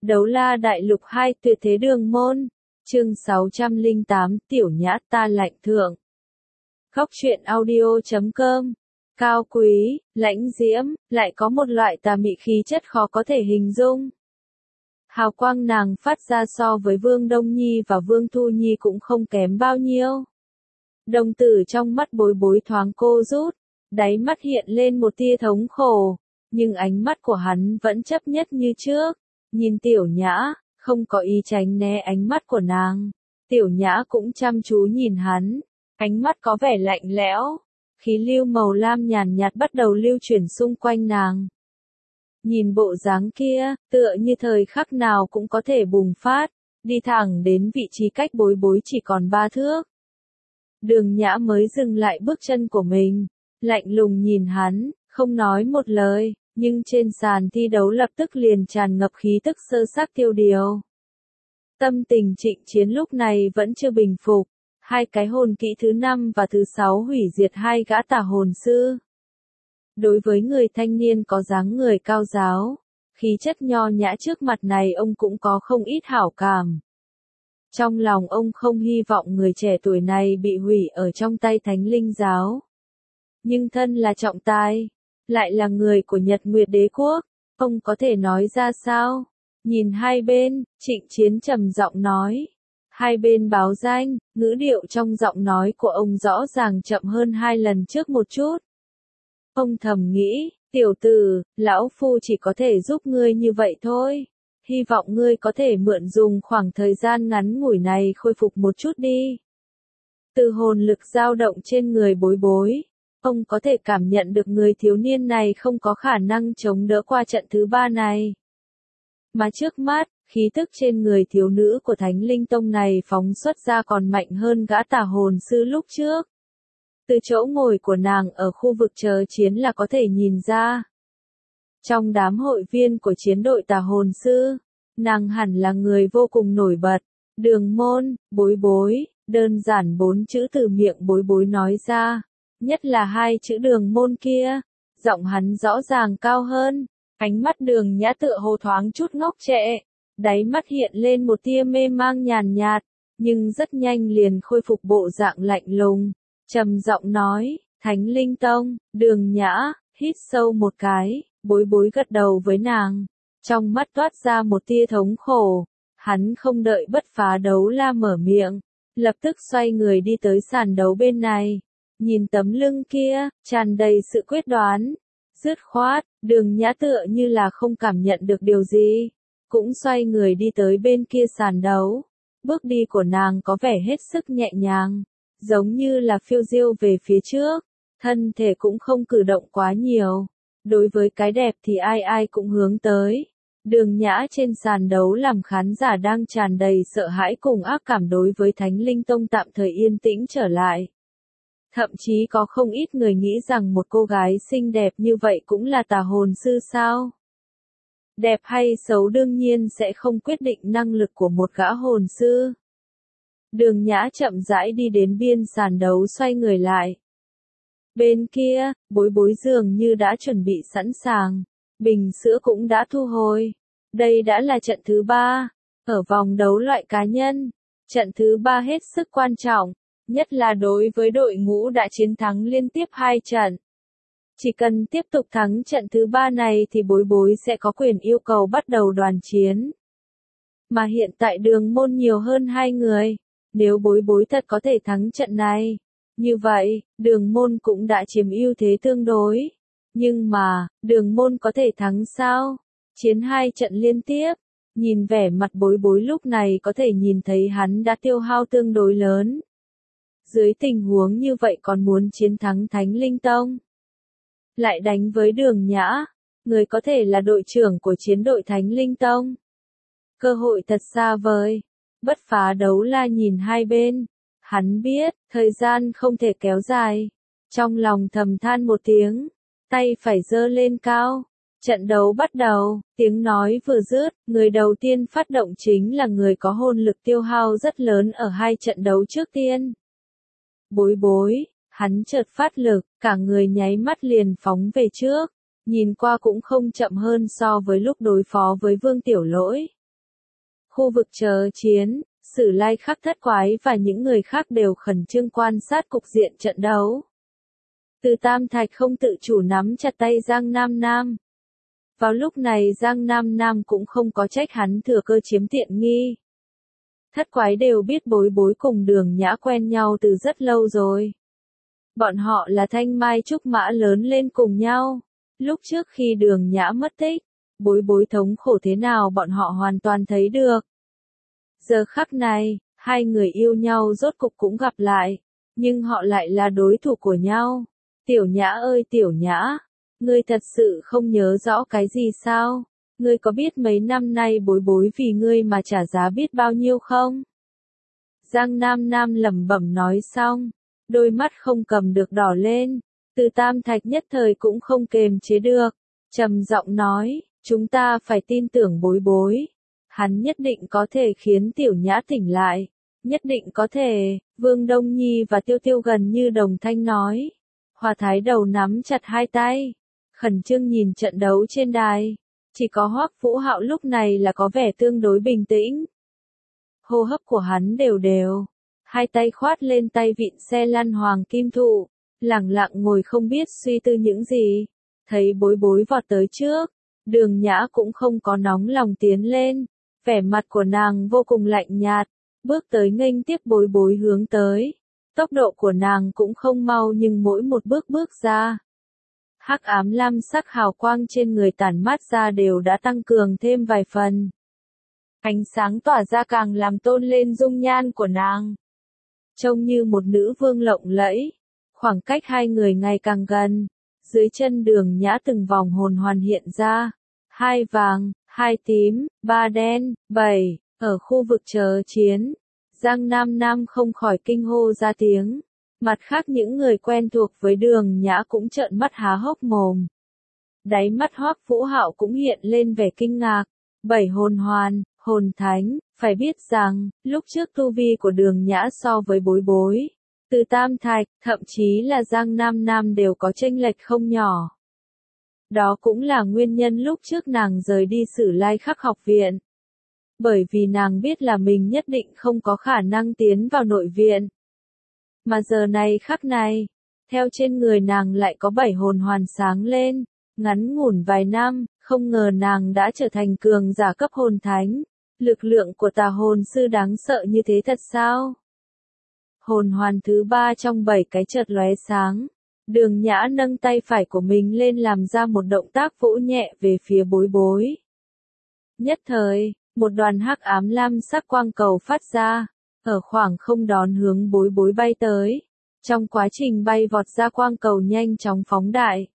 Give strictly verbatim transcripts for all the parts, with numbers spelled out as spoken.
Đấu la đại lục hai tuyệt thế đường môn. Chương sáu trăm lẻ tám Tiểu Nhã ta lạnh thượng. Góc truyện audio chấm com. Cao quý, lãnh diễm, lại có một loại tà mị khí chất khó có thể hình dung. Hào quang nàng phát ra so với Vương Đông Nhi và Vương Thu Nhi cũng không kém bao nhiêu. Đồng tử trong mắt Bối Bối thoáng cô rút, đáy mắt hiện lên một tia thống khổ, nhưng ánh mắt của hắn vẫn chấp nhất như trước. Nhìn Tiểu Nhã, không có ý tránh né ánh mắt của nàng. Tiểu Nhã cũng chăm chú nhìn hắn, ánh mắt có vẻ lạnh lẽo, khí lưu màu lam nhàn nhạt bắt đầu lưu chuyển xung quanh nàng. Nhìn bộ dáng kia, tựa như thời khắc nào cũng có thể bùng phát, đi thẳng đến vị trí cách Bối Bối chỉ còn ba thước. Đường Nhã mới dừng lại bước chân của mình, lạnh lùng nhìn hắn, không nói một lời. Nhưng trên sàn thi đấu lập tức liền tràn ngập khí tức sơ xác tiêu điều. Tâm tình Trịnh Chiến lúc này vẫn chưa bình phục, hai cái hồn kỹ thứ năm và thứ sáu hủy diệt hai gã tà hồn sư. Đối với người thanh niên có dáng người cao giáo, khí chất nho nhã trước mặt này ông cũng có không ít hảo cảm. Trong lòng ông không hy vọng người trẻ tuổi này bị hủy ở trong tay Thánh Linh Giáo. Nhưng thân là trọng tài, lại là người của Nhật Nguyệt Đế Quốc, ông có thể nói ra sao? Nhìn hai bên, Trịnh Chiến trầm giọng nói. Hai bên báo danh, ngữ điệu trong giọng nói của ông rõ ràng chậm hơn hai lần trước một chút. Ông thầm nghĩ, tiểu tử, lão phu chỉ có thể giúp ngươi như vậy thôi. Hy vọng ngươi có thể mượn dùng khoảng thời gian ngắn ngủi này khôi phục một chút đi. Từ hồn lực dao động trên người Bối Bối, ông có thể cảm nhận được người thiếu niên này không có khả năng chống đỡ qua trận thứ ba này. Mà trước mắt, khí tức trên người thiếu nữ của Thánh Linh Tông này phóng xuất ra còn mạnh hơn gã tà hồn sư lúc trước. Từ chỗ ngồi của nàng ở khu vực chờ chiến là có thể nhìn ra. Trong đám hội viên của chiến đội tà hồn sư, nàng hẳn là người vô cùng nổi bật. Đường môn, Bối Bối, đơn giản bốn chữ từ miệng Bối Bối nói ra. Nhất là hai chữ đường môn kia, giọng hắn rõ ràng cao hơn, ánh mắt Đường Nhã tựa hồ thoáng chút ngốc trệ, đáy mắt hiện lên một tia mê mang nhàn nhạt, nhưng rất nhanh liền khôi phục bộ dạng lạnh lùng, trầm giọng nói, Thánh Linh Tông. Đường Nhã hít sâu một cái, Bối Bối gật đầu với nàng, trong mắt toát ra một tia thống khổ, hắn không đợi Bất Phá Đấu La mở miệng, lập tức xoay người đi tới sàn đấu bên này. Nhìn tấm lưng kia, tràn đầy sự quyết đoán, dứt khoát, Đường Nhã tựa như là không cảm nhận được điều gì, cũng xoay người đi tới bên kia sàn đấu. Bước đi của nàng có vẻ hết sức nhẹ nhàng, giống như là phiêu diêu về phía trước, thân thể cũng không cử động quá nhiều. Đối với cái đẹp thì ai ai cũng hướng tới. Đường Nhã trên sàn đấu làm khán giả đang tràn đầy sợ hãi cùng ác cảm đối với Thánh Linh Tông tạm thời yên tĩnh trở lại. Thậm chí có không ít người nghĩ rằng một cô gái xinh đẹp như vậy cũng là tà hồn sư sao? Đẹp hay xấu đương nhiên sẽ không quyết định năng lực của một gã hồn sư. Đường Nhã chậm rãi đi đến biên sàn đấu xoay người lại. Bên kia, Bối Bối dường như đã chuẩn bị sẵn sàng, bình sữa cũng đã thu hồi. Đây đã là trận thứ ba, ở vòng đấu loại cá nhân. Trận thứ ba hết sức quan trọng. Nhất là đối với đội ngũ đã chiến thắng liên tiếp hai trận. Chỉ cần tiếp tục thắng trận thứ ba này thì Bối Bối sẽ có quyền yêu cầu bắt đầu đoàn chiến. Mà hiện tại Đường môn nhiều hơn hai người. Nếu Bối Bối thật có thể thắng trận này, như vậy, Đường môn cũng đã chiếm ưu thế tương đối. Nhưng mà, Đường môn có thể thắng sao? Chiến hai trận liên tiếp. Nhìn vẻ mặt Bối Bối lúc này có thể nhìn thấy hắn đã tiêu hao tương đối lớn. Dưới tình huống như vậy còn muốn chiến thắng Thánh Linh Tông, lại đánh với Đường Nhã, người có thể là đội trưởng của chiến đội Thánh Linh Tông. Cơ hội thật xa vời. Bất Phá Đấu La nhìn hai bên, hắn biết, thời gian không thể kéo dài. Trong lòng thầm than một tiếng, tay phải giơ lên cao. Trận đấu bắt đầu, tiếng nói vừa dứt, người đầu tiên phát động chính là người có hồn lực tiêu hao rất lớn ở hai trận đấu trước tiên. Bối Bối, hắn chợt phát lực, cả người nháy mắt liền phóng về trước, nhìn qua cũng không chậm hơn so với lúc đối phó với Vương Tiểu Lỗi. Khu vực chờ chiến, Sử Lai Khắc thất quái và những người khác đều khẩn trương quan sát cục diện trận đấu. Từ Tam Thạch không tự chủ nắm chặt tay Giang Nam Nam. Vào lúc này Giang Nam Nam cũng không có trách hắn thừa cơ chiếm tiện nghi. Thất quái đều biết Bối Bối cùng Đường Nhã quen nhau từ rất lâu rồi. Bọn họ là thanh mai trúc mã lớn lên cùng nhau. Lúc trước khi Đường Nhã mất tích, Bối Bối thống khổ thế nào bọn họ hoàn toàn thấy được. Giờ khắc này, hai người yêu nhau rốt cục cũng gặp lại, nhưng họ lại là đối thủ của nhau. Tiểu Nhã ơi Tiểu Nhã, ngươi thật sự không nhớ rõ cái gì sao? Ngươi có biết mấy năm nay Bối Bối vì ngươi mà trả giá biết bao nhiêu không? Giang Nam Nam lẩm bẩm nói xong, đôi mắt không cầm được đỏ lên, Từ Tam Thạch nhất thời cũng không kềm chế được, trầm giọng nói, chúng ta phải tin tưởng Bối Bối. Hắn nhất định có thể khiến Tiểu Nhã tỉnh lại, nhất định có thể, Vương Đông Nhi và Tiêu Tiêu gần như đồng thanh nói. Hòa Thái đầu nắm chặt hai tay, khẩn trương nhìn trận đấu trên đài, chỉ có Hoắc Vũ Hạo lúc này là có vẻ tương đối bình tĩnh. Hô hấp của hắn đều đều, hai tay khoát lên tay vịn xe lăn hoàng kim thụ, lẳng lặng ngồi không biết suy tư những gì, thấy Bối Bối vọt tới trước, Đường Nhã cũng không có nóng lòng tiến lên, vẻ mặt của nàng vô cùng lạnh nhạt, bước tới nghênh tiếp Bối Bối hướng tới. Tốc độ của nàng cũng không mau nhưng mỗi một bước bước ra. Hắc ám lam sắc hào quang trên người tản mát ra đều đã tăng cường thêm vài phần. Ánh sáng tỏa ra càng làm tôn lên dung nhan của nàng. Trông như một nữ vương lộng lẫy. Khoảng cách hai người ngày càng gần. Dưới chân Đường Nhã từng vòng hồn hoàn hiện ra. Hai vàng, hai tím, ba đen, bảy. Ở khu vực chờ chiến. Giang Nam Nam không khỏi kinh hô ra tiếng. Mặt khác những người quen thuộc với Đường Nhã cũng trợn mắt há hốc mồm. Đáy mắt Hoắc Vũ Hạo cũng hiện lên vẻ kinh ngạc. Bảy hồn hoàn, hồn thánh, phải biết rằng, lúc trước tu vi của Đường Nhã so với Bối Bối, Từ Tam Thạch, thậm chí là Giang Nam Nam đều có chênh lệch không nhỏ. Đó cũng là nguyên nhân lúc trước nàng rời đi Sử Lai Khắc học viện. Bởi vì nàng biết là mình nhất định không có khả năng tiến vào nội viện. Mà giờ này khắc này, theo trên người nàng lại có bảy hồn hoàn sáng lên, ngắn ngủn vài năm, không ngờ nàng đã trở thành cường giả cấp hồn thánh. Lực lượng của tà hồn sư đáng sợ như thế thật sao? Hồn hoàn thứ ba trong bảy cái chợt lóe sáng. Đường Nhã nâng tay phải của mình lên làm ra một động tác vỗ nhẹ về phía Bối Bối. Nhất thời, một đoàn hắc ám lam sắc quang cầu phát ra, ở khoảng không đón hướng Bối Bối bay tới. Trong quá trình bay vọt ra quang cầu nhanh chóng phóng đại.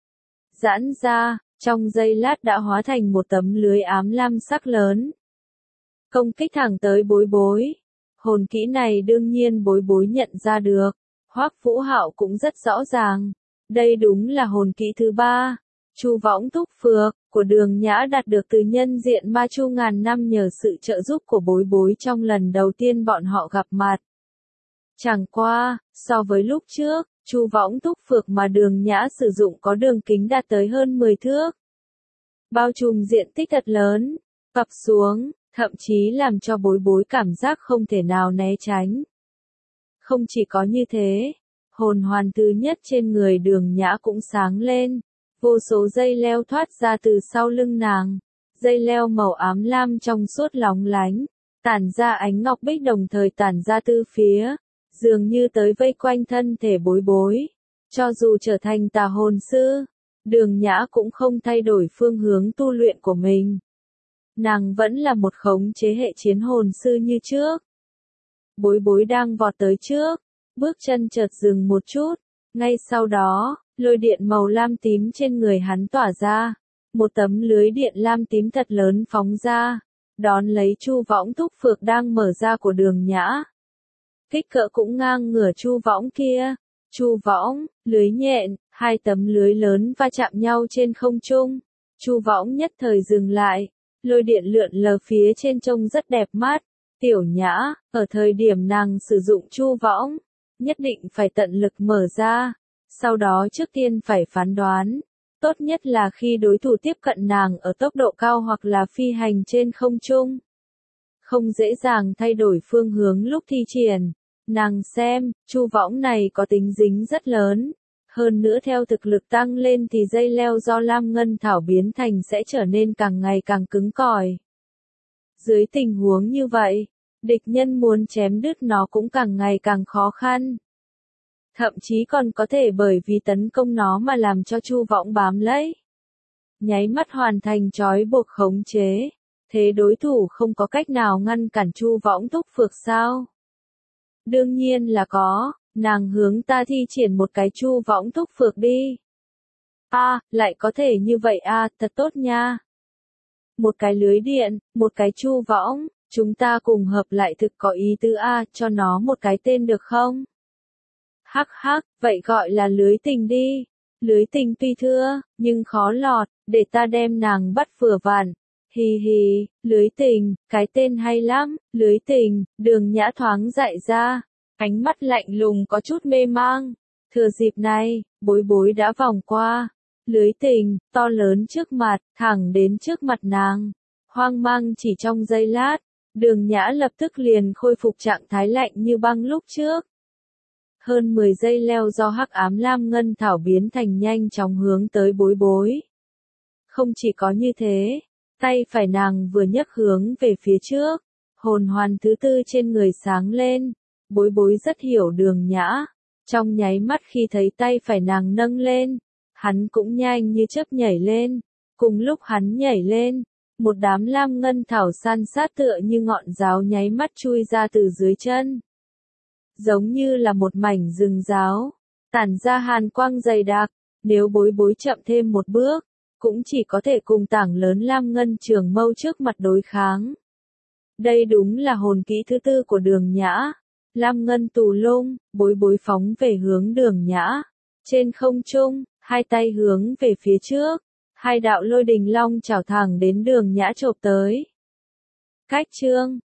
Giãn ra, trong giây lát đã hóa thành một tấm lưới ám lam sắc lớn. Công kích thẳng tới Bối Bối. Hồn kỹ này đương nhiên Bối Bối nhận ra được. Hoắc Vũ Hạo cũng rất rõ ràng. Đây đúng là hồn kỹ thứ ba. Chu Võng Túc Phược, của Đường Nhã đạt được từ nhân diện Ma Chu ngàn năm nhờ sự trợ giúp của Bối Bối trong lần đầu tiên bọn họ gặp mặt. Chẳng qua, so với lúc trước, Chu Võng Túc Phược mà Đường Nhã sử dụng có đường kính đạt tới hơn mười thước. Bao trùm diện tích thật lớn, cặp xuống, thậm chí làm cho Bối Bối cảm giác không thể nào né tránh. Không chỉ có như thế, hồn hoàn thứ nhất trên người Đường Nhã cũng sáng lên. Vô số dây leo thoát ra từ sau lưng nàng, dây leo màu ám lam trong suốt lóng lánh, tản ra ánh ngọc bích đồng thời tản ra từ phía, dường như tới vây quanh thân thể Bối Bối. Cho dù trở thành tà hồn sư, Đường Nhã cũng không thay đổi phương hướng tu luyện của mình. Nàng vẫn là một khống chế hệ chiến hồn sư như trước. Bối Bối đang vọt tới trước, bước chân chợt dừng một chút, ngay sau đó, lôi điện màu lam tím trên người hắn tỏa ra, một tấm lưới điện lam tím thật lớn phóng ra, đón lấy Chu Võng Túc Phược đang mở ra của Đường Nhã. Kích cỡ cũng ngang ngửa Chu Võng kia. Chu Võng, lưới nhện, hai tấm lưới lớn va chạm nhau trên không trung. Chu Võng nhất thời dừng lại, lôi điện lượn lờ phía trên trông rất đẹp mắt. Tiểu Nhã, ở thời điểm nàng sử dụng Chu Võng, nhất định phải tận lực mở ra. Sau đó trước tiên phải phán đoán, tốt nhất là khi đối thủ tiếp cận nàng ở tốc độ cao hoặc là phi hành trên không trung. không dễ dàng thay đổi phương hướng lúc thi triển. Nàng xem, chu võng này có tính dính rất lớn. Hơn nữa theo thực lực tăng lên thì dây leo do lam ngân thảo biến thành sẽ trở nên càng ngày càng cứng cỏi. Dưới tình huống như vậy, địch nhân muốn chém đứt nó cũng càng ngày càng khó khăn. Thậm chí còn có thể bởi vì tấn công nó mà làm cho chu võng bám lấy. Nháy mắt hoàn thành trói buộc khống chế. Thế đối thủ không có cách nào ngăn cản chu võng thúc phược sao? Đương nhiên là có, nàng hướng ta thi triển một cái chu võng thúc phược đi. A, à, lại có thể như vậy a, à, thật tốt nha. Một cái lưới điện, một cái chu võng, chúng ta cùng hợp lại thực có ý tứ a, à, cho nó một cái tên được không? Hắc hắc, vậy gọi là lưới tình đi. Lưới tình tuy thưa, nhưng khó lọt, để ta đem nàng bắt vừa vặn. Hì hì, lưới tình, cái tên hay lắm, lưới tình, Đường Nhã thoáng dại ra, ánh mắt lạnh lùng có chút mê mang. Thừa dịp này, bối bối đã vòng qua, lưới tình, to lớn trước mặt, thẳng đến trước mặt nàng. Hoang mang chỉ trong giây lát, Đường Nhã lập tức liền khôi phục trạng thái lạnh như băng lúc trước. Hơn mười dây leo do hắc ám lam ngân thảo biến thành nhanh chóng hướng tới bối bối. Không chỉ có như thế, tay phải nàng vừa nhấc hướng về phía trước, hồn hoàn thứ tư trên người sáng lên, bối bối rất hiểu Đường Nhã. Trong nháy mắt khi thấy tay phải nàng nâng lên, hắn cũng nhanh như chớp nhảy lên, cùng lúc hắn nhảy lên, một đám lam ngân thảo san sát tựa như ngọn giáo nháy mắt chui ra từ dưới chân. Giống như là một mảnh rừng giáo, tản ra hàn quang dày đặc, nếu bối bối chậm thêm một bước, cũng chỉ có thể cùng tảng lớn lam ngân trường mâu trước mặt đối kháng. Đây đúng là hồn kỹ thứ tư của Đường Nhã. Lam ngân tù lung, bối bối phóng về hướng Đường Nhã. Trên không trung, hai tay hướng về phía trước, hai đạo lôi đình long chảo thẳng đến Đường Nhã chộp tới. Cách chương